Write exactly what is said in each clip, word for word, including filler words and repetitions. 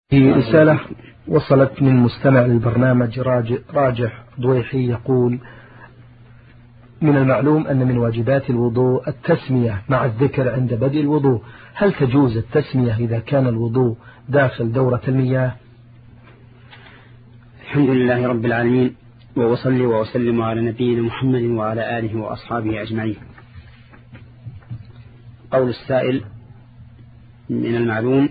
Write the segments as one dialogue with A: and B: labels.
A: في رسالة وصلت من مستمع للبرنامج راجح ضويحي يقول: من المعلوم أن من واجبات الوضوء التسمية مع الذكر عند بدء الوضوء، هل تجوز التسمية إذا كان الوضوء داخل دورة المياه؟
B: الحمد لله رب العالمين، وأصلي وأسلم على نبينا محمد وعلى آله وأصحابه أجمعين. قول السائل: من المعلوم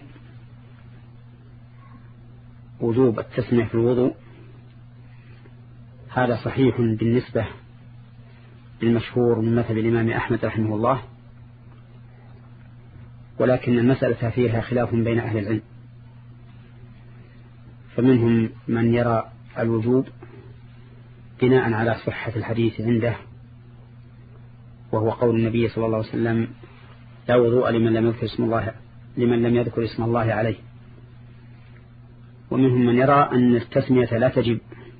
B: وجوب التسمية في الوضوء، هذا صحيح بالنسبة للمشهور من مثل الإمام أحمد رحمه الله، ولكن المسألة فيها خلاف بين أهل العلم، فمنهم من يرى الوجوب بناء على صحة الحديث عنده، وهو قول النبي صلى الله عليه وسلم: لا وضوء لمن لم يذكر اسم الله لمن لم يذكر اسم الله عليه. ومنهم من يرى أن التسمية لا تجب،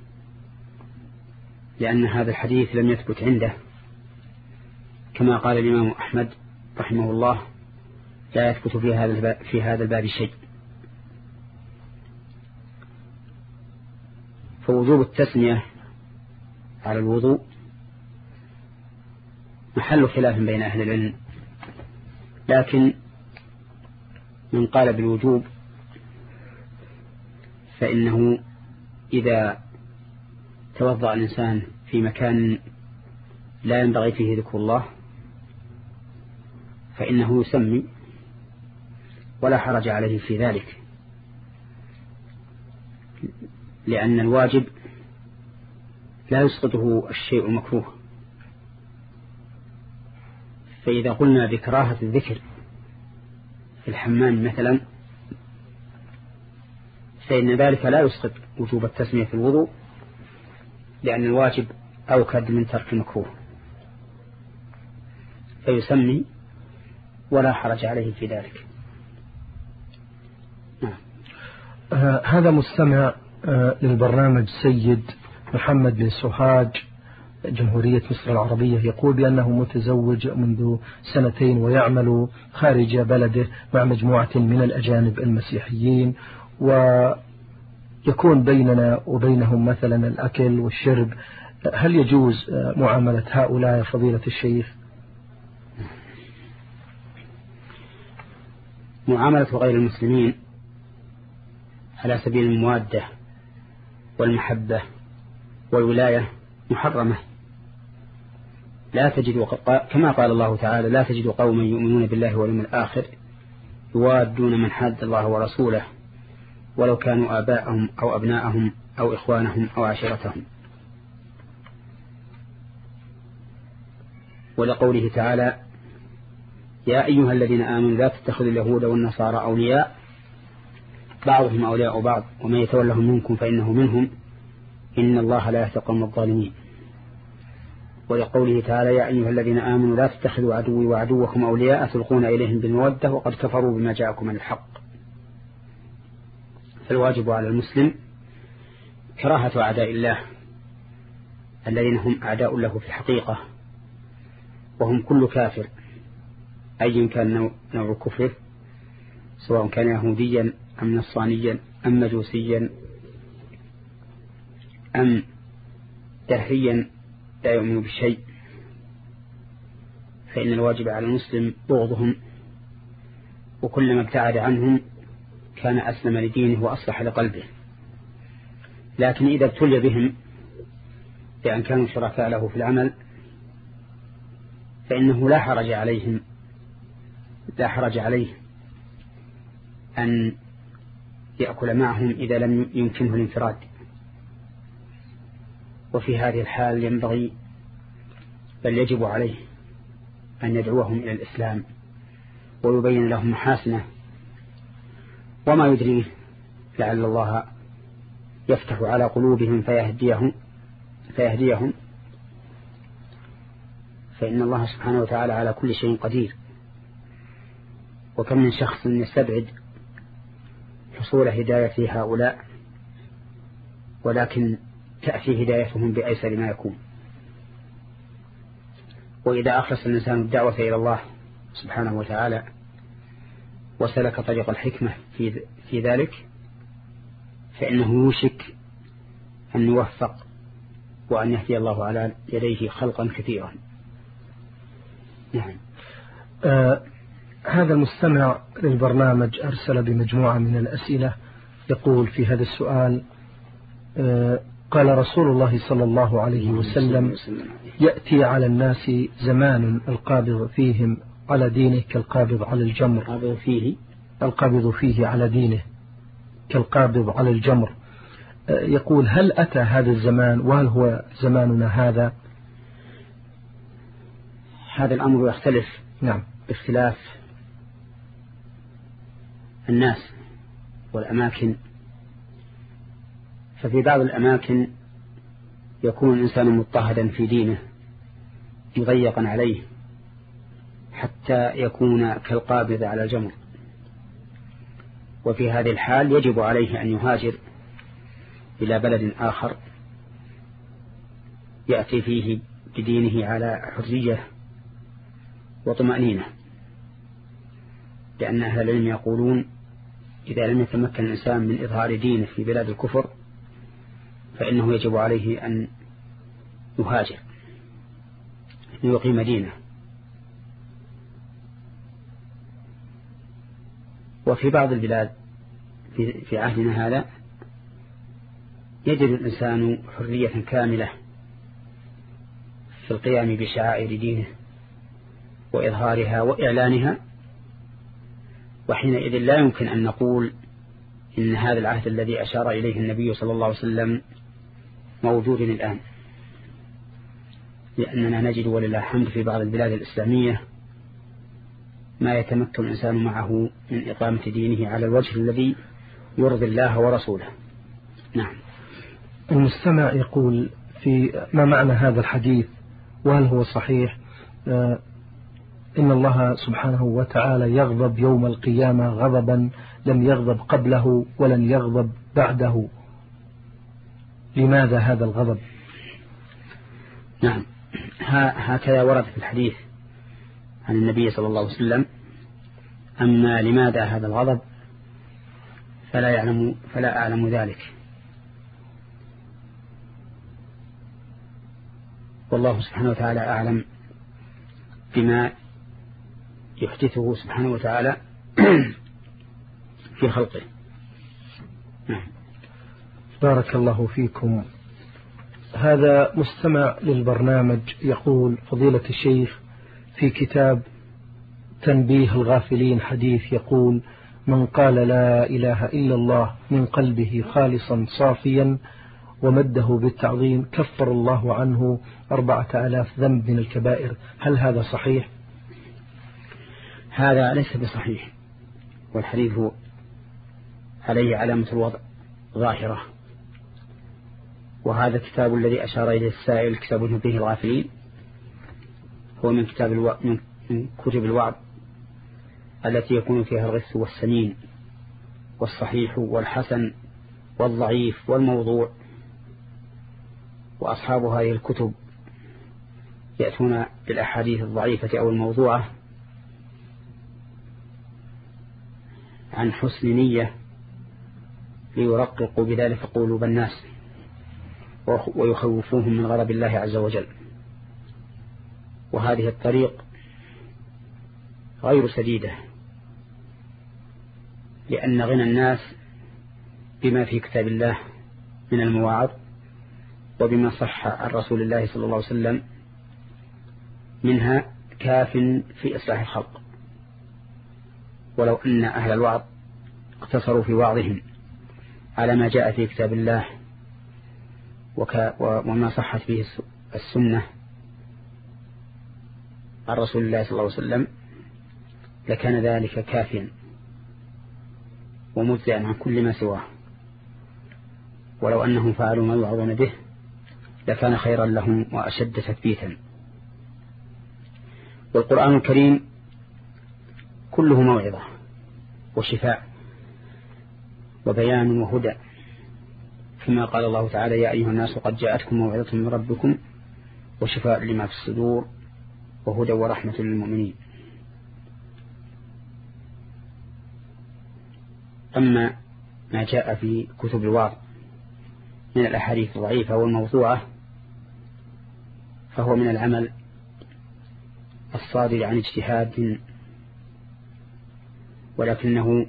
B: لأن هذا الحديث لم يثبت عنده، كما قال الإمام أحمد رحمه الله: لا يثبت في هذا الباب, في هذا الباب شيء. فوجوب التسمية على الوضوء محل خلاف بين أهل العلم، لكن من قال بالوجوب فإنه إذا توضأ الإنسان في مكان لا ينبغي فيه ذكر الله فإنه يسمي ولا حرج عليه في ذلك، لأن الواجب لا يسقطه الشيء المكروه. فإذا قلنا بكراهة الذكر في الحمام مثلا، فإن ذلك لا يسقط وجوب التسمية في الوضوء، لأن الواجب أوكد من ترك المكروه، فيسمي ولا حرج عليه في ذلك.
A: نعم. آه هذا مستمع آه للبرنامج سيد محمد بن سوهاج، جمهورية مصر العربية، يقول بأنه متزوج منذ سنتين ويعمل خارج بلده مع مجموعة من الأجانب المسيحيين، ويكون بيننا وبينهم مثلا الأكل والشرب، هل يجوز معاملة هؤلاء فضيلة الشيخ؟
B: معاملة غير المسلمين على سبيل الموادة والمحبة والولاية محرمة. لا تجد، كما قال الله تعالى: لا تجد قوما يؤمنون بالله واليوم الآخر يوادون من حاد الله ورسوله ولو كانوا آباءهم أو أبناءهم أو إخوانهم أو عشيرتهم. ولقوله تعالى: يا أيها الذين آمنوا لا تتخذوا اليهود والنصارى أولياء بعضهم أولياء بعض ومن يتولهم منكم فإنه منهم إن الله لا يهدي القوم الظالمين. ولقوله تعالى: يا أيها الذين آمنوا لا تتخذوا عدوي وعدوكم أولياء تلقون إليهم بالمودة وقد كفروا بما جاءكم من الحق. فالواجب على المسلم كراهة أعداء الله الذين هم أعداء له في الحقيقة، وهم كل كافر أي كان نوع كفره، سواء كان يهوديا أم نصرانيا أم مجوسيا أم دهريا لا يؤمن بالشيء، فإن الواجب على المسلم بغضهم، وكلما ابتعد عنهم كان أسلم لدينه وأصلح لقلبه. لكن إذا ابتلي بهم بأن كانوا شركاء له في العمل فإنه لا حرج عليهم لا حرج عليه أن يأكل معهم إذا لم يمكنه الانفراد. وفي هذه الحال ينبغي بل يجب عليه أن يدعوهم إلى الإسلام ويبين لهم محاسنه، وما يدريه لعل الله يفتح على قلوبهم فيهديهم فيهديهم فإن الله سبحانه وتعالى على كل شيء قدير. وكم من شخص يستبعد حصول هداية هؤلاء، ولكن تأتي هدايتهم بأيسر ما يكون. وإذا أخلص الإنسان الدعوة إلى الله سبحانه وتعالى وسلك طريق الحكمة في في ذلك فإنه يوشك أن يوفق وأن يهدي الله على يديه خلقا كثيرا. نعم.
A: آه هذا المستمع للبرنامج أرسل بمجموعة من الأسئلة، يقول في هذا السؤال: آه قال رسول الله صلى الله عليه وسلم: يأتي على الناس زمان القابض فيهم على دينه كالقابض على الجمر.
B: القابض فيه
A: القابض فيه على دينه كالقابض على الجمر. يقول: هل أتى هذا الزمان وهل هو زماننا هذا؟
B: هذا الأمر يختلف
A: نعم
B: باختلاف الناس والأماكن. ففي بعض الأماكن يكون الإنسان مضطهدا في دينه مضيقا عليه حتى يكون كالقابض على الجمر، وفي هذه الحال يجب عليه أن يهاجر إلى بلد آخر يأتي فيه بدينه على حرية وطمأنينة، لأن أهل العلم يقولون: إذا لم يتمكن الإنسان من إظهار دينه في بلاد الكفر فإنه يجب عليه أن يهاجر ليقيم دينه. وفي بعض البلاد في عهدنا هذا يجد الإنسان حرية كاملة في القيام بشعائر دينه وإظهارها وإعلانها، وحينئذ لا يمكن أن نقول إن هذا العهد الذي أشار إليه النبي صلى الله عليه وسلم موجود الآن، لأننا نجد ولله الحمد في بعض البلاد الإسلامية ما يتمكن الإنسان معه من إقامة دينه على الوجه الذي يرضي الله ورسوله. نعم.
A: المستمع يقول: في ما معنى هذا الحديث وهل هو صحيح؟ آه إن الله سبحانه وتعالى يغضب يوم القيامة غضبا لم يغضب قبله ولن يغضب بعده، لماذا هذا الغضب؟
B: نعم، هكذا ورد في الحديث عن النبي صلى الله عليه وسلم. أما لماذا هذا الغضب فلا يعلم فلا أعلم ذلك، والله سبحانه وتعالى أعلم بما يحدثه سبحانه وتعالى في خلقه. نعم.
A: بارك الله فيكم. هذا مستمع للبرنامج يقول: فضيلة الشيخ، في كتاب تنبيه الغافلين حديث يقول: من قال لا إله إلا الله من قلبه خالصا صافيا ومده بالتعظيم كفر الله عنه أربعة آلاف ذنب من الكبائر، هل هذا صحيح؟
B: هذا ليس بصحيح، والحديث عليه علامة الوضع ظاهرة. وهذا الكتاب الذي أشار إليه السائل كتاب تنبيه الغافلين هو من كتاب الو... من كتب الوعظ التي يكون فيها الغث والسمين والصحيح والحسن والضعيف والموضوع، وأصحاب هذه الكتب يأتون بالأحاديث الضعيفة أو الموضوعة عن حسن نية ليرققوا بذلك قلوب الناس ويخوفوهم من غضب الله عز وجل. وهذه الطريق غير سديدة، لأن غنى الناس بما في كتاب الله من المواعظ وبما صح عن رسول الله صلى الله عليه وسلم منها كاف في إصلاح الخلق. ولو أن أهل الوعظ اقتصروا في وعظهم على ما جاء في كتاب الله وما صحت به السنة عن رسول الله صلى الله عليه وسلم لكان ذلك كافيا ومجزئا عن كل ما سواه. ولو أنهم فعلوا ما يوعظون به لكان خيرا لهم وأشد تثبيتا. والقرآن الكريم كله موعظة وشفاء وبيان وهدى، كما قال الله تعالى: يا أيها الناس قد جاءتكم موعظة من ربكم وشفاء لما في الصدور وهدى ورحمة للمؤمنين. أما ما جاء في كتب الوعظ من الأحاديث الضعيفة والموضوعة فهو من العمل الصادر عن اجتهاد، ولكنه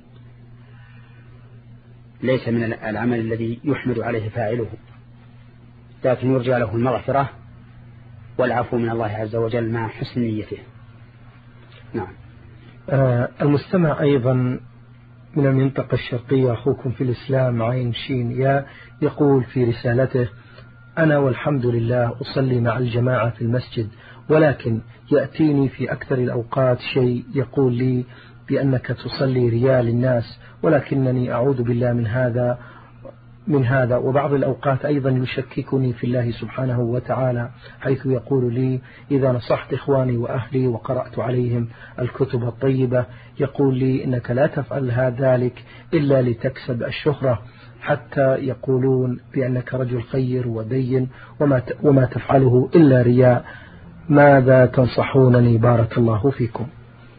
B: ليس من العمل الذي يحمد عليه فاعله، لكن يرجى له المغفرة والعفو من الله عز وجل مع حسن نيته. نعم.
A: آه المستمع أيضا من المنطقة الشرقية، أخوكم في الإسلام عين شين يا، يقول في رسالته: أنا والحمد لله أصلي مع الجماعة في المسجد، ولكن يأتيني في أكثر الأوقات شيء يقول لي بأنك تصلي رياء للناس، ولكنني أعوذ بالله من هذا من هذا وبعض الأوقات أيضا يشككني في الله سبحانه وتعالى، حيث يقول لي إذا نصحت إخواني وأهلي وقرأت عليهم الكتب الطيبة يقول لي إنك لا تفعل ذلك إلا لتكسب الشهرة، حتى يقولون بأنك رجل خير ودين وما وما تفعله إلا رياء. ماذا تنصحونني بارك الله فيكم؟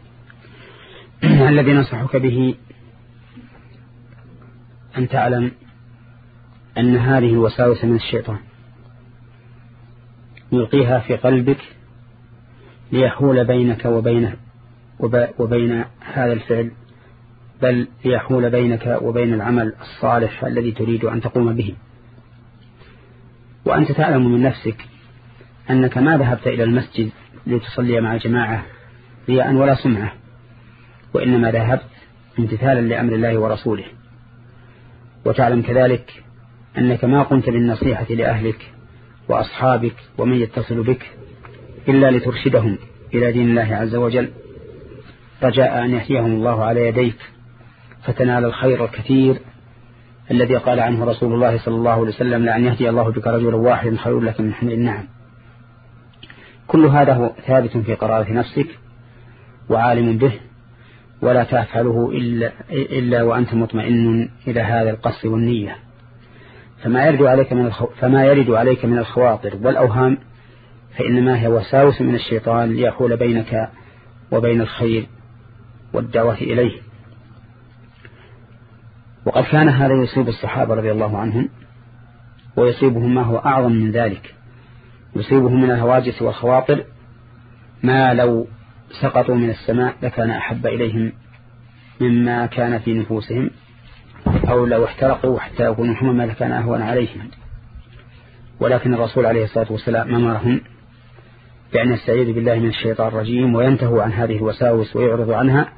B: الذي ننصحك به أن تعلم أن هذه الوساوس من الشيطان يلقيها في قلبك ليحول بينك وبينه وبين هذا الفعل، بل ليحول بينك وبين العمل الصالح الذي تريد أن تقوم به. وأنت تعلم من نفسك أنك ما ذهبت إلى المسجد لتصلي مع الجماعة رياء ولا سمعة، وإنما ذهبت امتثالا لأمر الله ورسوله. وتعلم كذلك أنك ما قمت بالنصيحة لأهلك وأصحابك ومن يتصل بك إلا لترشدهم إلى دين الله عز وجل، رجاء أن يهديهم الله على يديك فتنال الخير الكثير الذي قال عنه رسول الله صلى الله عليه وسلم: لأن يهدي الله بك رجلا واحدا خير لك من حمل النعم. كل هذا هو ثابت في قرارة نفسك وعالم به، ولا تفعله إلا, إلا وأنت مطمئن إلى هذا القصد والنية. فما يرد عليك من الخو... فما يرد عليك من الخواطر والأوهام فإنما هي وساوس من الشيطان ليحول بينك وبين الخير والدعوة إليه. وقد كان هذا يصيب الصحابة رضي الله عنهم، ويصيبهم ما هو أعظم من ذلك، يصيبهم من الهواجس والخواطر ما لو سقطوا من السماء لكان أحب إليهم مما كان في نفوسهم، أو لو احترقوا حتى يكونوا حمما لكان أهون عليهم. ولكن الرسول عليه الصلاة والسلام أمرهم بأن يستعيذ بالله من الشيطان الرجيم وينتهوا عن هذه الوساوس ويعرضوا عنها،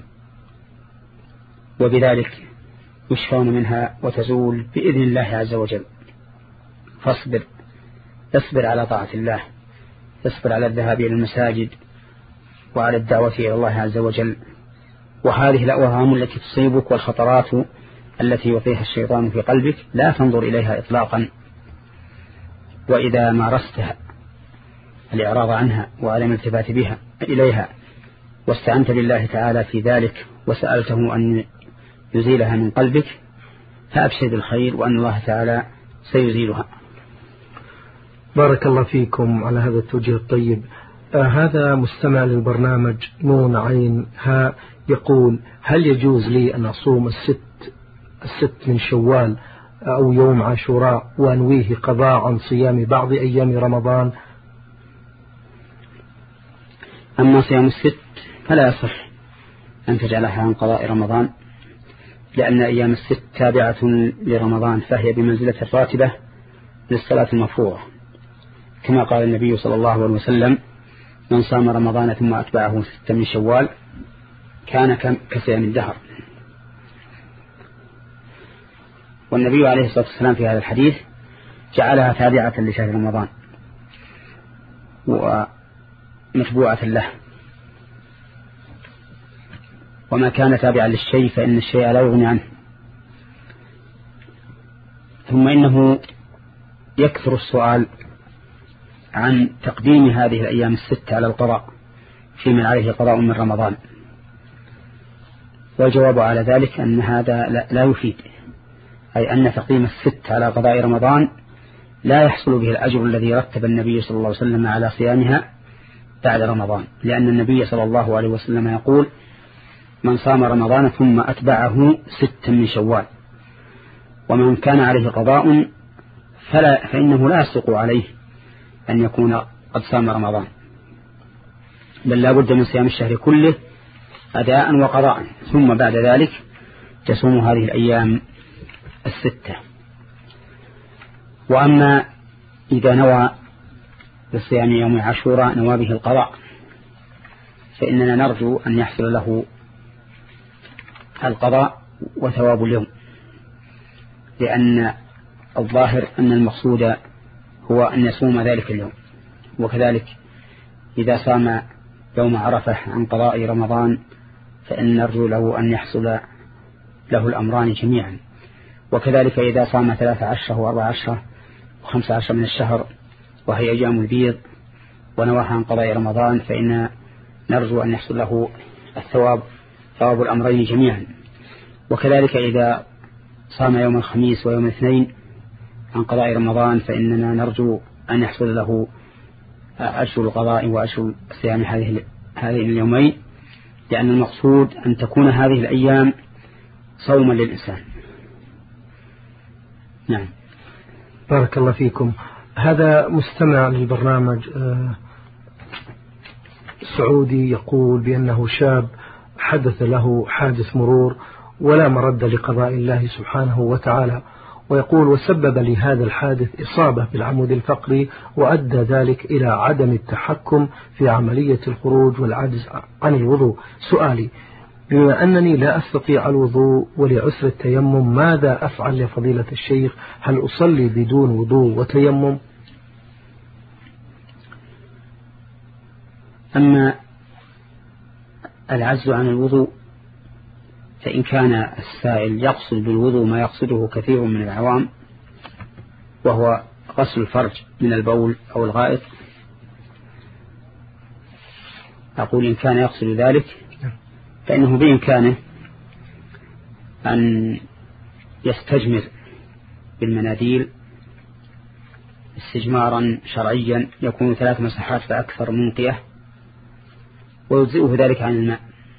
B: وبذلك يشفون منها وتزول بإذن الله عز وجل. فاصبر، اصبر على طاعة الله، اصبر على الذهاب إلى المساجد وعلى الدعوة إلى الله عز وجل. وهذه الأوهام التي تصيبك والخطرات التي يعطيها الشيطان في قلبك لا تنظر إليها إطلاقا، وإذا مارستها الإعراض عنها وعدم الالتفات بها إليها واستعنت بالله تعالى في ذلك وسألته أن يزيلها من قلبك فأبشر بالخير وأن الله تعالى سيزيلها.
A: بارك الله فيكم على هذا التوجيه الطيب. آه هذا مستمع للبرنامج نون عين ها يقول: هل يجوز لي أن أصوم الست الست من شوال أو يوم عاشوراء وأنويه قضاء عن صيام بعض أيام رمضان؟
B: أما صيام الست فلا يصح أن تجعلها عن قضاء رمضان، لأن أيام الست تابعة لرمضان، فهي بمنزلة الراتبة للصلاة المفروضة، كما قال النبي صلى الله عليه وسلم: من صام رمضان ثم أتبعه ستة من شوال كان كصيام الدهر. والنبي عليه الصلاة والسلام في هذا الحديث جعلها تابعة لشهر رمضان ومتبوعة له، وما كان تابعا للشيء فإن الشيء لا يغني عنه. ثم إنه يكثر السؤال عن تقديم هذه الأيام الست على القضاء في من عليه قضاء من رمضان، والجواب على ذلك أن هذا لا يفيد، أي أن تقديم الست على قضاء رمضان لا يحصل به الأجر الذي رتب النبي صلى الله عليه وسلم على صيامها بعد رمضان، لأن النبي صلى الله عليه وسلم يقول: من صام رمضان ثم أتبعه ستا من شوال ومن كان عليه قضاء فلا فإنه لا يصدق عليه أن يكون قد صام رمضان، بل لا بد من صيام الشهر كله أداء وقضاء، ثم بعد ذلك تصوم هذه الأيام الستة. وأما إذا نوى بصيام يوم عاشوراء نوى به القضاء فإننا نرجو أن يحصل له القضاء وثواب اليوم، لأن الظاهر أن المقصود هو أن يصوم ذلك اليوم. وكذلك إذا صام يوم عرفة عن قضاء رمضان فإن نرجو له أن يحصل له الأمران جميعا. وكذلك إذا صام ثلاثة عشر وأربع عشر وخمس عشر من الشهر وهي أيام البيض ونواها عن قضاء رمضان فإن نرجو أن يحصل له الثواب ثواب الأمرين جميعا. وكذلك إذا صام يوم الخميس ويوم الاثنين عن قضاء رمضان فإننا نرجو أن يحصل له أجر القضاء وأجر صيام هذه هذه اليومين، لأن المقصود أن تكون هذه الأيام صوما للإنسان. نعم.
A: بارك الله فيكم. هذا مستمع للبرنامج سعودي يقول بأنه شاب حدث له حادث مرور ولا مرد لقضاء الله سبحانه وتعالى، ويقول وسبب لهذا الحادث إصابة بالعمود الفقري وأدى ذلك إلى عدم التحكم في عملية الخروج والعجز عن الوضوء. سؤالي بما أنني لا أستطيع الوضوء ولعسر التيمم ماذا أفعل يا فضيلة الشيخ؟ هل أصلي بدون وضوء وتيمم؟
B: أما العجز عن الوضوء فإن كان السائل يقصد بالوضوء ما يقصده كثير من العوام وهو غسل الفرج من البول أو الغائط، أقول إن كان يقصد ذلك فإنه بإمكانه أن يستجمر بالمناديل استجمارا شرعيا يكون ثلاث مساحات فأكثر منقية ويجزئه ذلك عن الماء.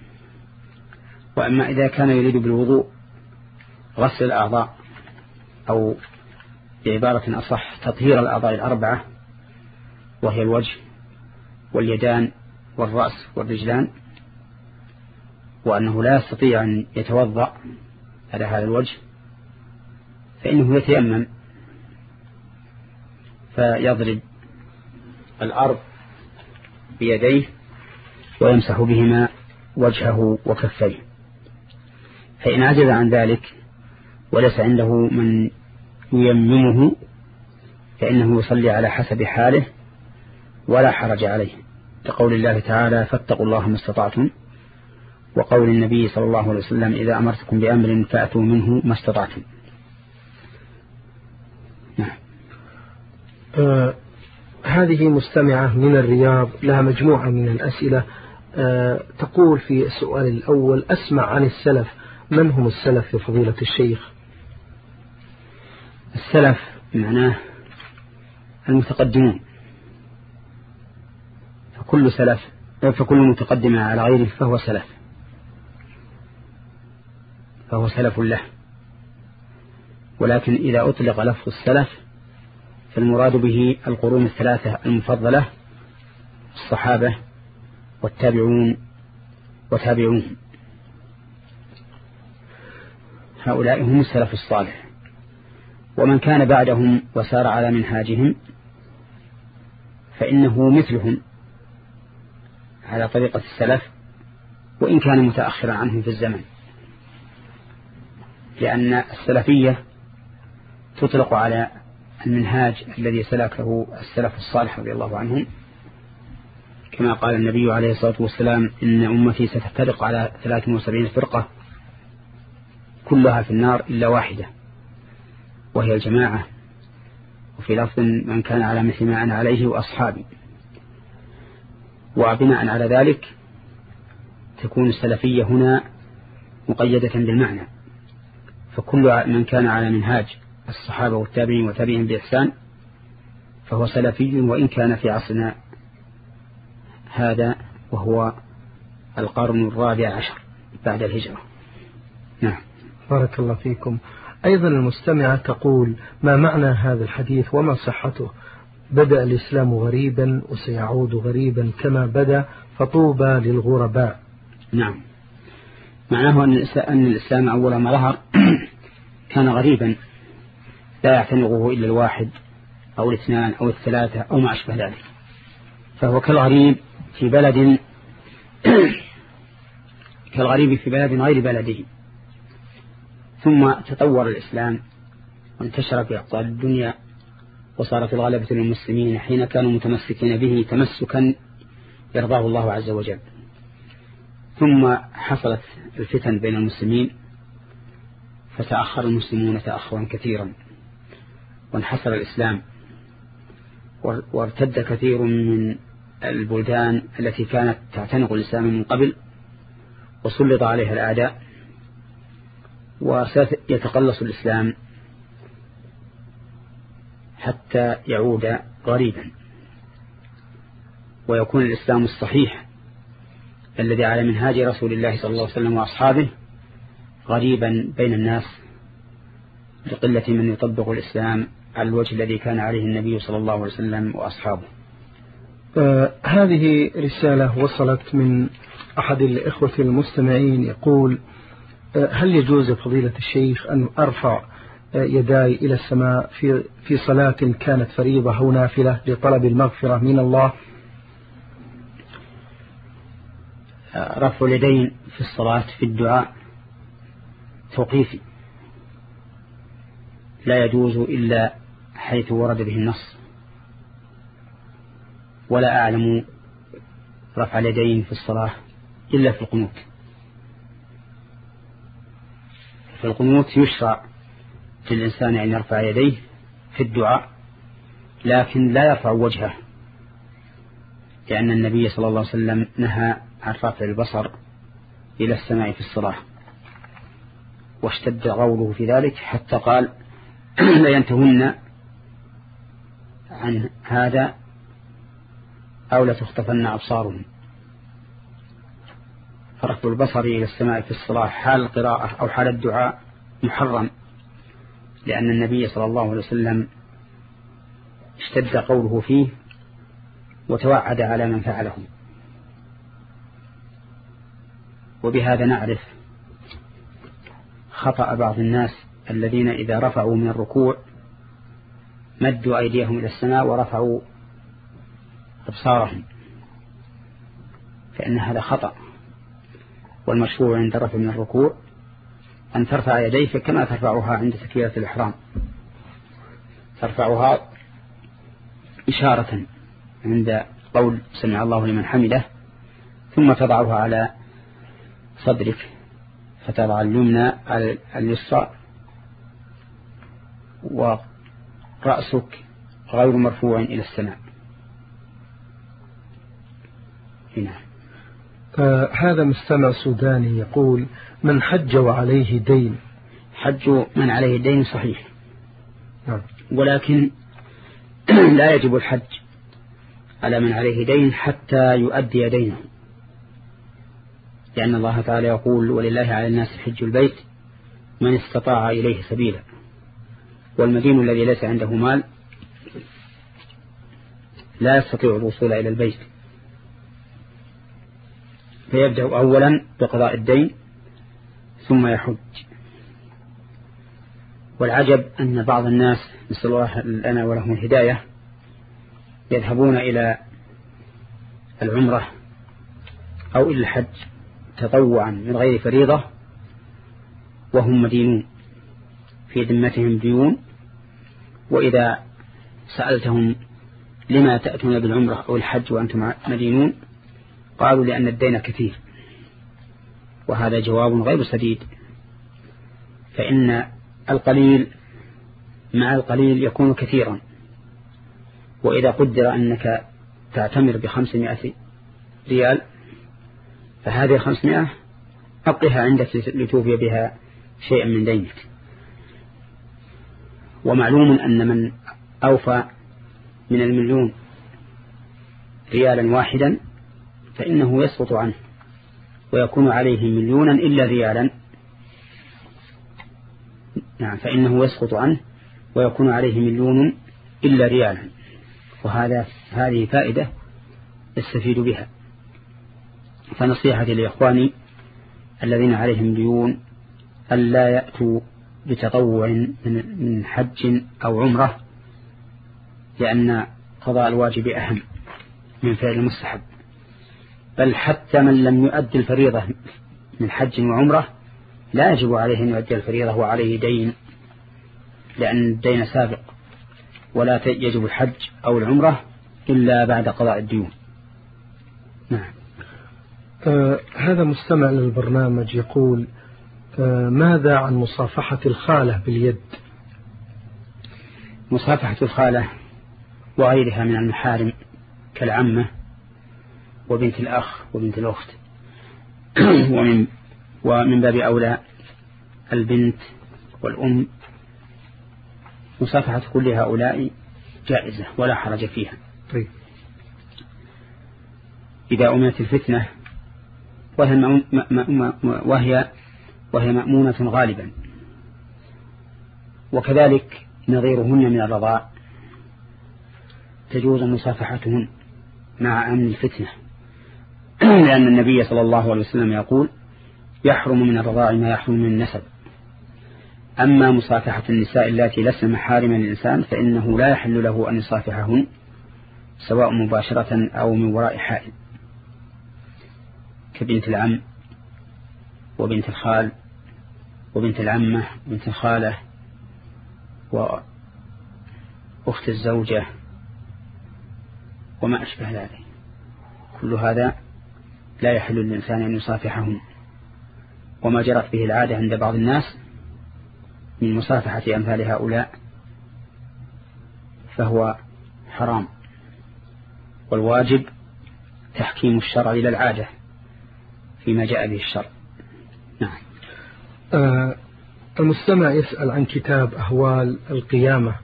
B: وأما إذا كان يريد بالوضوء غسل الأعضاء أو بعبارة أصح تطهير الأعضاء الأربعة وهي الوجه واليدان والرأس والرجلان، وأنه لا يستطيع أن يتوضأ على هذا الوجه فإنه يتيمم فيضرب الأرض بيديه ويمسح بهما وجهه وكفيه. فإن عجز عن ذلك وليس عنده من ييممه فإنه يصلي على حسب حاله ولا حرج عليه، كقول الله تعالى فاتقوا الله ما استطعتم، وقول النبي صلى الله عليه وسلم إذا أمرتكم بأمر فأتوا منه ما استطعتم. نعم.
A: آه هذه مستمعة من الرياض لها مجموعة من الأسئلة. آه تقول في السؤال الأول أسمع عن السلف، من هم السلف يا فضيلة الشيخ؟
B: السلف معناه المتقدمون، فكل سلف فكل متقدم على غيره فهو سلف فهو سلف له. ولكن إذا أطلق لفظ السلف فالمراد به القرون الثلاثة المفضلة الصحابة والتابعون وتابعون، هؤلاء هم السلف الصالح. ومن كان بعدهم وسار على منهاجهم فإنه مثلهم على طريقة السلف وإن كان متأخرا عنهم في الزمن، لأن السلفية تطلق على المنهاج الذي سلكه السلف الصالح رضي الله عنهم، كما قال النبي عليه الصلاة والسلام إن أمتي ستفترق على ثلاث وسبعين فرقة كلها في النار إلا واحدة وهي الجماعة، وفي لفظ من كان على مثل ما أنا عليه وأصحابي. وبناء على ذلك تكون السلفية هنا مقيدة بالمعنى، فكل من كان على منهاج الصحابة والتابعين وتابعين بإحسان فهو سلفي وإن كان في عصرنا هذا وهو القرن الرابع عشر بعد الهجرة. نعم.
A: بارك الله فيكم. أيضا المستمعة تقول: ما معنى هذا الحديث وما صحته؟ بدأ الإسلام غريبا وسيعود غريبا كما بدأ، فطوبى للغرباء.
B: نعم، معناه أن الإسلام أول ما ظهر كان غريبا لا يعتنقه إلا الواحد أو الاثنان أو الثلاثة أو ما أشبه ذلك، فهو كالغريب في بلد كالغريب في بلد غير بلده. ثم تطور الإسلام وانتشر في أقطار الدنيا، وصار في الغلبة للمسلمين حين كانوا متمسكين به تمسكا يرضاه الله عز وجل. ثم حصلت الفتن بين المسلمين فتأخر المسلمون تأخرا كثيرا، وانحصر الإسلام، وارتد كثير من البلدان التي كانت تعتنق الإسلام من قبل، وسلط عليها الأعداء، وسيتقلص الإسلام حتى يعود غريبا، ويكون الإسلام الصحيح الذي على منهاج رسول الله صلى الله عليه وسلم وأصحابه غريبا بين الناس لقلة من يطبق الإسلام على الوجه الذي كان عليه النبي صلى الله عليه وسلم وأصحابه.
A: آه هذه رسالة وصلت من أحد الإخوة المستمعين يقول: آه هل يجوز فضيلة الشيخ أن أرفع آه يداي إلى السماء في في صلاة كانت فريضة أو نافلة لطلب المغفرة من الله؟
B: رفع اليدين في الصلاة في الدعاء توقيفي لا يجوز إلا حيث ورد به النص، ولا أعلم رفع اليدين في الصلاة إلا في القنوت. في القنوت يشرع للإنسان أن يرفع يديه في الدعاء، لكن لا يرفع وجهه، لأن النبي صلى الله عليه وسلم نهى عن رفع البصر إلى السماء في الصلاة، واشتد قوله في ذلك حتى قال: لا ينتهن عن هذا أو لا تخطفن أبصارهم. فرفع البصر إلى السماء في الصلاة حال القراءة أو حال الدعاء محرم، لأن النبي صلى الله عليه وسلم اشتد قوله فيه وتوعد على من فعله. وبهذا نعرف خطأ بعض الناس الذين إذا رفعوا من الركوع مدوا أيديهم إلى السماء ورفعوا أبصارهم، فإن هذا خطأ. والمشروع عند الرفع من الركوع أن ترفع يديك كما ترفعها عند تكبيرة الإحرام، ترفعها إشارة عند قول سمع الله لمن حمده، ثم تضعها على صدرك فتضع اليمنى على اليسرى، ورأسك غير مرفوع إلى السماء. هنا
A: آه هذا مستمع سوداني يقول: من حج وعليه دين.
B: حج من عليه دين صحيح،
A: نعم.
B: ولكن لا يجب الحج على من عليه دين حتى يؤدي دينه، لأن الله تعالى يقول: ولله على الناس حج البيت من استطاع إليه سبيلا. والمدين الذي ليس عنده مال لا يستطيع الوصول إلى البيت، فيبدأ أولا بقضاء الدين ثم يحج. والعجب أن بعض الناس نسأل الله لنا ولهم الهداية يذهبون إلى العمرة أو إلى الحج تطوعا من غير فريضة وهم مدينون، في ذمتهم ديون، وإذا سألتهم لما تأتون بالعمرة أو الحج وأنتم مدينون قالوا: لأن الدين كثير. وهذا جواب غير سديد، فإن القليل مع القليل يكون كثيرا. وإذا قدر أنك تعتمر بخمسمائة ريال، فهذه الخمسمائة أبقها عندك لتوفي بها شيئا من دينك. ومعلوم أن من أوفى من المليون ريالا واحدا فإنه يسقط عنه ويكون عليه مليونا إلا ريالا. نعم فإنه يسقط عنه ويكون عليه مليون إلا ريالا. وهذا هذه فائدة يستفيد بها. فنصيحتي لإخواني الذين عليهم ديون ألا يأتوا بتطوع من حج أو عمرة، لأن قضاء الواجب أهم من فعل المستحب. بل حتى من لم يؤدي الفريضة من حج وعمرة لا يجب عليه أن يؤدي الفريضة وعليه دين، لأن الدين سابق، ولا يجب الحج أو العمرة إلا بعد قضاء الديون. نعم.
A: آه هذا مستمع للبرنامج يقول آه ماذا عن مصافحة الخالة باليد؟
B: مصافحة الخالة وغيرها من المحارم كالعمة وبنت الأخ وبنت الأخت ومن, ومن باب أولى البنت والأم، مصافحة كل هؤلاء جائزة ولا حرج فيها.
A: طيب.
B: إذا أمنت الفتنة وهي, وهي, وهي مأمونة غالبا. وكذلك نظيرهن من الرضاع تجوز مصافحتهن مع أمن الفتنة، لأن النبي صلى الله عليه وسلم يقول يحرم من الرضاع ما يحرم من النسب. أما مصافحة النساء التي لسن محارما للإنسان فإنه لا يحل له أن يصافحهن سواء مباشرة أو من وراء حائل، كبنت العم وبنت الخال وبنت العمة وبنت الخالة وأخت الزوجة وما أشبه ذلك. كل هذا لا يحل للإنسان أن يصافحهم. وما جرت به العادة عند بعض الناس من مصافحة أمثال هؤلاء فهو حرام، والواجب تحكيم الشرع إلى العادة فيما جاء به الشرع. نعم.
A: آه المستمع يسأل عن كتاب أهوال القيامة.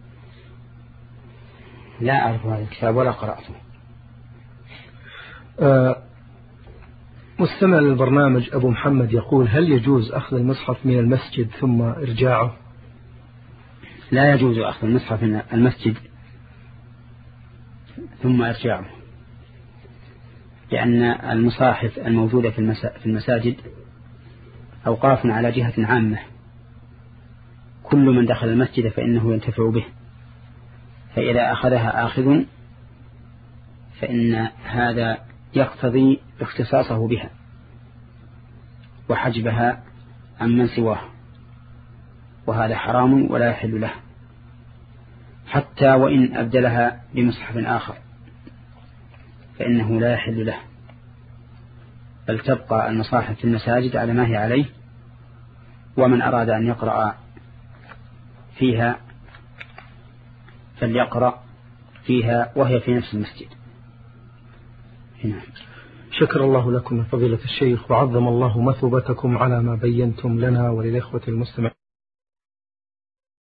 B: لا أعرف هذا الكتاب ولا قرأته.
A: آه مستمع للبرنامج أبو محمد يقول هل يجوز أخذ المصحف من المسجد ثم إرجاعه؟
B: لا يجوز أخذ المصحف من المسجد ثم إرجاعه، لأن المصاحف الموجودة في المساجد أوقاف على جهة عامة، كل من دخل المسجد فإنه ينتفع به، فإذا أخذها آخذ فإن هذا يقتضي اختصاصه بها وحجبها عن من سواه، وهذا حرام ولا يحل له، حتى وإن أبدلها بمصحف آخر فإنه لا يحل له، بل تبقى المصاحف في المساجد على ما هي عليه، ومن أراد أن يقرأ فيها فليقرأ فيها وهي في نفس المسجد. هنا.
A: شكر الله لكم فضيلة الشيخ، وعظم الله مثوبتكم على ما بينتم لنا وللإخوة المستمعين.